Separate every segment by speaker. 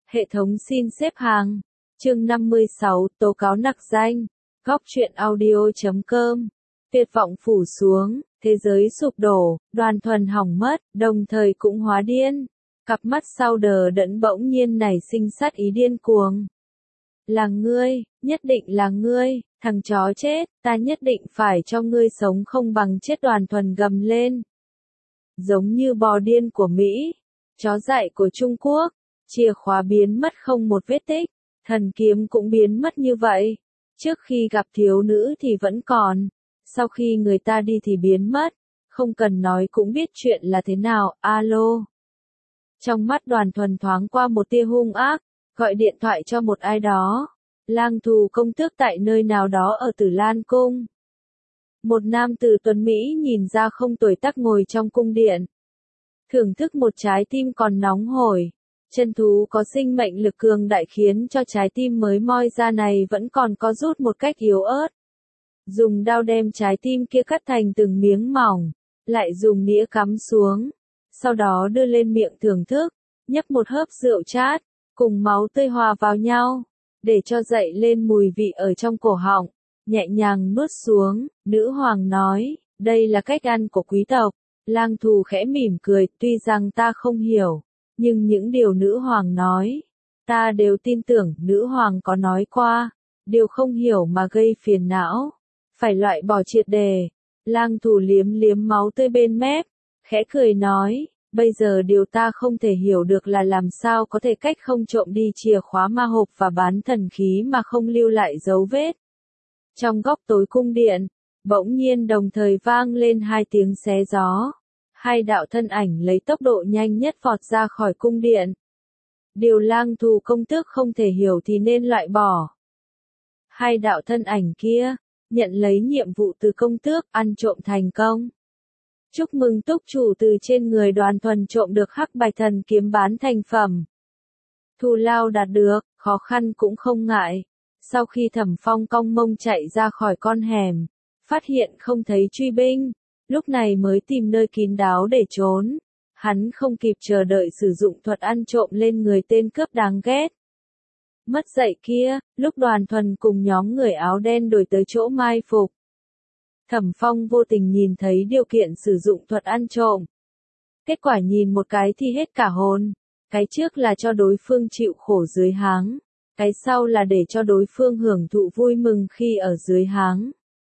Speaker 1: Hệ thống xin xếp hàng. Chương 56, tố cáo nặc danh. Góc truyện audio.com. Tuyệt vọng phủ xuống, thế giới sụp đổ, Đoàn Thuần hỏng mất, đồng thời cũng hóa điên. Cặp mắt sau đờ đẫn bỗng nhiên nảy sinh sát ý điên cuồng. Là ngươi, nhất định là ngươi, thằng chó chết, ta nhất định phải cho ngươi sống không bằng chết, Đoàn Thuần gầm lên. Giống như bò điên của Mỹ, chó dại của Trung Quốc, chìa khóa biến mất không một vết tích, thần kiếm cũng biến mất như vậy. Trước khi gặp thiếu nữ thì vẫn còn, sau khi người ta đi thì biến mất, không cần nói cũng biết chuyện là thế nào, alo. Trong mắt Đoàn Thuần thoáng qua một tia hung ác, gọi điện thoại cho một ai đó. Lang Thù công tước tại nơi nào đó ở Tử Lan Cung. Một nam tử tuấn Mỹ nhìn ra không tuổi tác ngồi trong cung điện. Thưởng thức một trái tim còn nóng hổi. Chân thú có sinh mệnh lực cường đại khiến cho trái tim mới moi ra này vẫn còn có rút một cách yếu ớt. Dùng dao đem trái tim kia cắt thành từng miếng mỏng, lại dùng nĩa cắm xuống. Sau đó đưa lên miệng thưởng thức, nhấp một hớp rượu chát, cùng máu tươi hòa vào nhau, để cho dậy lên mùi vị ở trong cổ họng, nhẹ nhàng nuốt xuống. Nữ hoàng nói, đây là cách ăn của quý tộc. Lang Thù khẽ mỉm cười, tuy rằng ta không hiểu, nhưng những điều nữ hoàng nói, ta đều tin tưởng. Nữ hoàng có nói qua, điều không hiểu mà gây phiền não, phải loại bỏ triệt đề. Lang Thù liếm liếm máu tươi bên mép, khẽ cười nói, bây giờ điều ta không thể hiểu được là làm sao có thể cách không trộm đi chìa khóa ma hộp và bán thần khí mà không lưu lại dấu vết. Trong góc tối cung điện, bỗng nhiên đồng thời vang lên hai tiếng xé gió. Hai đạo thân ảnh lấy tốc độ nhanh nhất vọt ra khỏi cung điện. Điều Lang Thù công tước không thể hiểu thì nên loại bỏ. Hai đạo thân ảnh kia, nhận lấy nhiệm vụ từ công tước, ăn trộm thành công. Chúc mừng túc chủ từ trên người Đoàn Thuần trộm được Hắc Bạch Thần kiếm bán thành phẩm. Thù lao đạt được, khó khăn cũng không ngại. Sau khi Thẩm Phong cong mông chạy ra khỏi con hẻm, phát hiện không thấy truy binh, lúc này mới tìm nơi kín đáo để trốn. Hắn không kịp chờ đợi sử dụng thuật ăn trộm lên người tên cướp đáng ghét. Mất dạy kia, lúc Đoàn Thuần cùng nhóm người áo đen đuổi tới chỗ mai phục. Thẩm Phong vô tình nhìn thấy điều kiện sử dụng thuật ăn trộm. Kết quả nhìn một cái thì hết cả hồn. Cái trước là cho đối phương chịu khổ dưới háng. Cái sau là để cho đối phương hưởng thụ vui mừng khi ở dưới háng.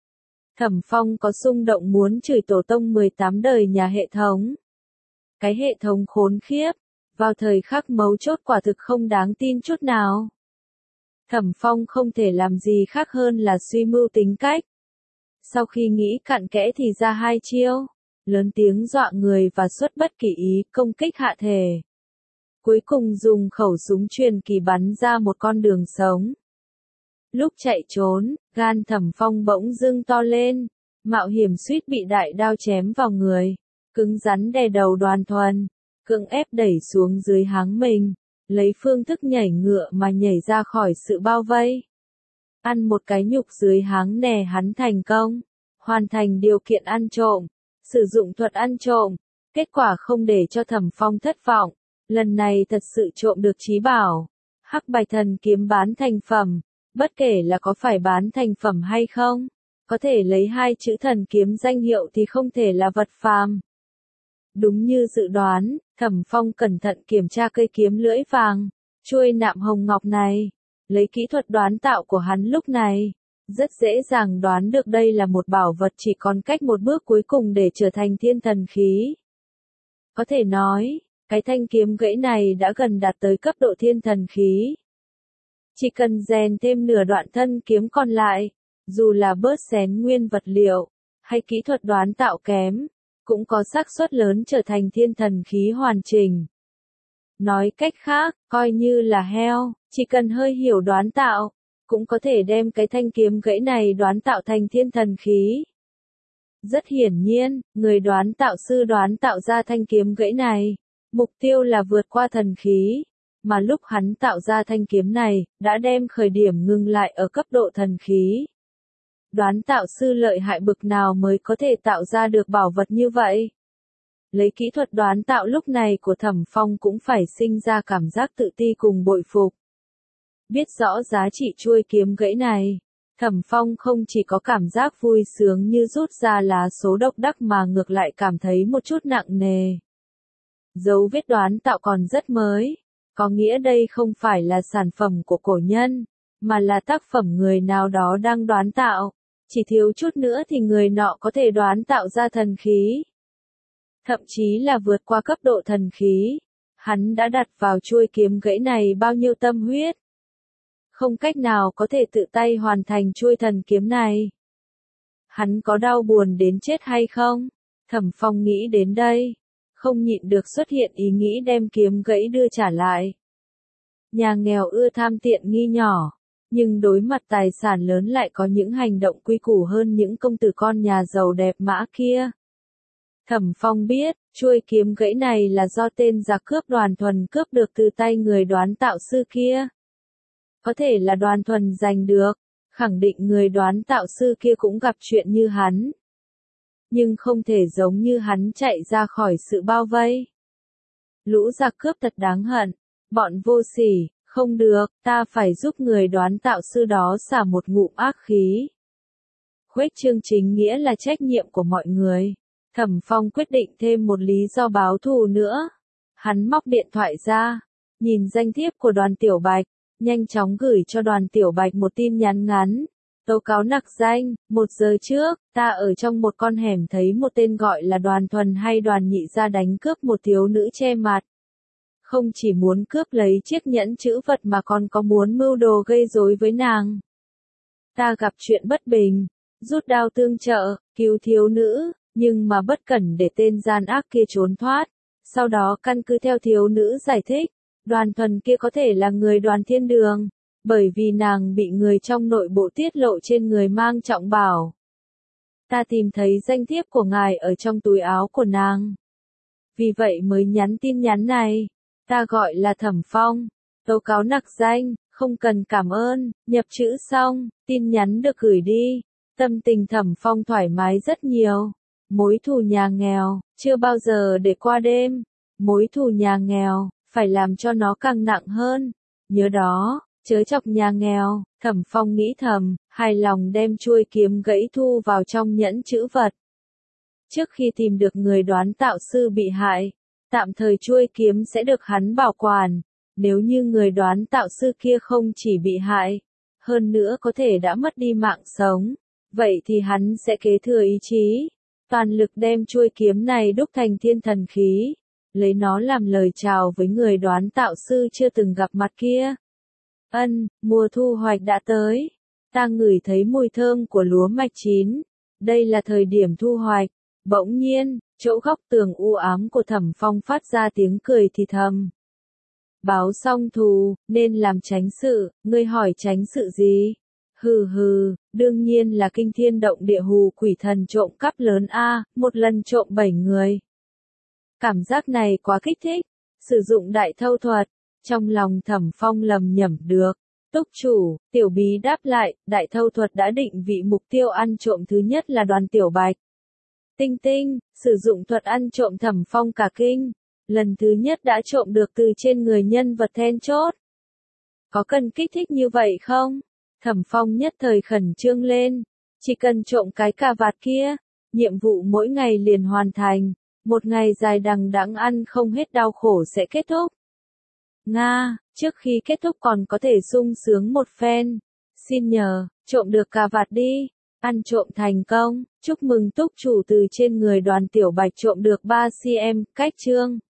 Speaker 1: Thẩm Phong có xung động muốn chửi tổ tông 18 đời nhà hệ thống. Cái hệ thống khốn khiếp, vào thời khắc mấu chốt quả thực không đáng tin chút nào. Thẩm Phong không thể làm gì khác hơn là suy mưu tính cách. Sau khi nghĩ cặn kẽ thì ra hai chiêu, lớn tiếng dọa người và xuất bất kỳ ý công kích hạ thể. Cuối cùng dùng khẩu súng truyền kỳ bắn ra một con đường sống. Lúc chạy trốn, gan Thẩm Phong bỗng dưng to lên, mạo hiểm suýt bị đại đao chém vào người, cứng rắn đè đầu Đoàn Thuần, cưỡng ép đẩy xuống dưới háng mình, lấy phương thức nhảy ngựa mà nhảy ra khỏi sự bao vây. Ăn một cái nhục dưới háng nè, hắn thành công, hoàn thành điều kiện ăn trộm, sử dụng thuật ăn trộm, kết quả không để cho Thẩm Phong thất vọng, lần này thật sự trộm được chí bảo, Hắc Bạch Thần kiếm bán thành phẩm. Bất kể là có phải bán thành phẩm hay không, có thể lấy hai chữ thần kiếm danh hiệu thì không thể là vật phàm. Đúng như dự đoán, Thẩm Phong cẩn thận kiểm tra cây kiếm lưỡi vàng, chuôi nạm hồng ngọc này. Lấy kỹ thuật đoán tạo của hắn lúc này, rất dễ dàng đoán được đây là một bảo vật chỉ còn cách một bước cuối cùng để trở thành thiên thần khí. Có thể nói, cái thanh kiếm gãy này đã gần đạt tới cấp độ thiên thần khí. Chỉ cần rèn thêm nửa đoạn thân kiếm còn lại, dù là bớt xén nguyên vật liệu, hay kỹ thuật đoán tạo kém, cũng có xác suất lớn trở thành thiên thần khí hoàn chỉnh. Nói cách khác, coi như là heo, chỉ cần hơi hiểu đoán tạo, cũng có thể đem cái thanh kiếm gãy này đoán tạo thành thiên thần khí. Rất hiển nhiên, người đoán tạo sư đoán tạo ra thanh kiếm gãy này, mục tiêu là vượt qua thần khí. Mà lúc hắn tạo ra thanh kiếm này, đã đem khởi điểm ngừng lại ở cấp độ thần khí. Đoán tạo sư lợi hại bực nào mới có thể tạo ra được bảo vật như vậy? Lấy kỹ thuật đoán tạo lúc này của Thẩm Phong cũng phải sinh ra cảm giác tự ti cùng bội phục. Biết rõ giá trị chuôi kiếm gãy này, Thẩm Phong không chỉ có cảm giác vui sướng như rút ra lá số độc đắc mà ngược lại cảm thấy một chút nặng nề. Dấu vết đoán tạo còn rất mới, có nghĩa đây không phải là sản phẩm của cổ nhân, mà là tác phẩm người nào đó đang đoán tạo, chỉ thiếu chút nữa thì người nọ có thể đoán tạo ra thần khí. Thậm chí là vượt qua cấp độ thần khí, hắn đã đặt vào chuôi kiếm gãy này bao nhiêu tâm huyết. Không cách nào có thể tự tay hoàn thành chuôi thần kiếm này. Hắn có đau buồn đến chết hay không? Thẩm Phong nghĩ đến đây, không nhịn được xuất hiện ý nghĩ đem kiếm gãy đưa trả lại. Nhà nghèo ưa tham tiện nghi nhỏ, nhưng đối mặt tài sản lớn lại có những hành động quy củ hơn những công tử con nhà giàu đẹp mã kia. Thẩm Phong biết, chuôi kiếm gãy này là do tên giặc cướp Đoàn Thuần cướp được từ tay người đoán tạo sư kia. Có thể là Đoàn Thuần giành được, khẳng định người đoán tạo sư kia cũng gặp chuyện như hắn. Nhưng không thể giống như hắn chạy ra khỏi sự bao vây. Lũ giặc cướp thật đáng hận, bọn vô sỉ, không được, ta phải giúp người đoán tạo sư đó xả một ngụm ác khí. Khuếch trương chính nghĩa là trách nhiệm của mọi người. Thẩm Phong quyết định thêm một lý do báo thù nữa. Hắn móc điện thoại ra, nhìn danh thiếp của Đoàn Tiểu Bạch, nhanh chóng gửi cho Đoàn Tiểu Bạch một tin nhắn ngắn. Tố cáo nặc danh, 1 giờ trước, ta ở trong một con hẻm thấy một tên gọi là Đoàn Thuần hay Đoàn Nhị ra đánh cướp một thiếu nữ che mặt. Không chỉ muốn cướp lấy chiếc nhẫn chữ vật mà còn có muốn mưu đồ gây rối với nàng. Ta gặp chuyện bất bình, rút đao tương trợ, cứu thiếu nữ, nhưng mà bất cẩn để tên gian ác kia trốn thoát. Sau đó căn cứ theo thiếu nữ giải thích, Đoàn Thuần kia có thể là người Đoàn Thiên Đường, bởi vì nàng bị người trong nội bộ tiết lộ trên người mang trọng bảo. Ta tìm thấy danh thiếp của ngài ở trong túi áo của nàng. Vì vậy mới nhắn tin nhắn này. Ta gọi là Thẩm Phong, tố cáo nặc danh, không cần cảm ơn, nhập chữ xong, tin nhắn được gửi đi. Tâm tình Thẩm Phong thoải mái rất nhiều. Mối thù nhà nghèo, chưa bao giờ để qua đêm. Mối thù nhà nghèo, phải làm cho nó càng nặng hơn. Nhớ đó, chớ chọc nhà nghèo, Thẩm Phong nghĩ thầm, hài lòng đem chuôi kiếm gãy thu vào trong nhẫn chữ vật. Trước khi tìm được người đoán tạo sư bị hại, tạm thời chuôi kiếm sẽ được hắn bảo quản. Nếu như người đoán tạo sư kia không chỉ bị hại, hơn nữa có thể đã mất đi mạng sống, vậy thì hắn sẽ kế thừa ý chí, toàn lực đem chuôi kiếm này đúc thành thiên thần khí, lấy nó làm lời chào với người đoán tạo sư chưa từng gặp mặt kia. Mùa thu hoạch đã tới. Ta ngửi thấy mùi thơm của lúa mạch chín. Đây là thời điểm thu hoạch. Bỗng nhiên, chỗ góc tường u ám của Thẩm Phong phát ra tiếng cười thì thầm. Báo xong thù, nên làm tránh sự, ngươi hỏi tránh sự gì? Hừ hừ, đương nhiên là kinh thiên động địa hù quỷ thần trộm cắp lớn a, một lần trộm 7 người. Cảm giác này quá kích thích, sử dụng đại thâu thuật, trong lòng Thẩm Phong lầm nhẩm được. Túc chủ, Tiểu Bí đáp lại, đại thâu thuật đã định vị mục tiêu ăn trộm thứ nhất là Đoàn Tiểu Bạch. Tinh tinh, sử dụng thuật ăn trộm Thẩm Phong cả kinh. Lần thứ nhất đã trộm được từ trên người nhân vật then chốt. Có cần kích thích như vậy không? Thẩm Phong nhất thời khẩn trương lên. Chỉ cần trộm cái cà vạt kia, nhiệm vụ mỗi ngày liền hoàn thành. Một ngày dài đằng đẵng ăn không hết đau khổ sẽ kết thúc. Nga, trước khi kết thúc còn có thể sung sướng một phen. Xin nhờ, trộm được cà vạt đi. Ăn trộm thành công, chúc mừng túc chủ từ trên người Đoàn Tiểu Bạch trộm được 3 cm, cách chương.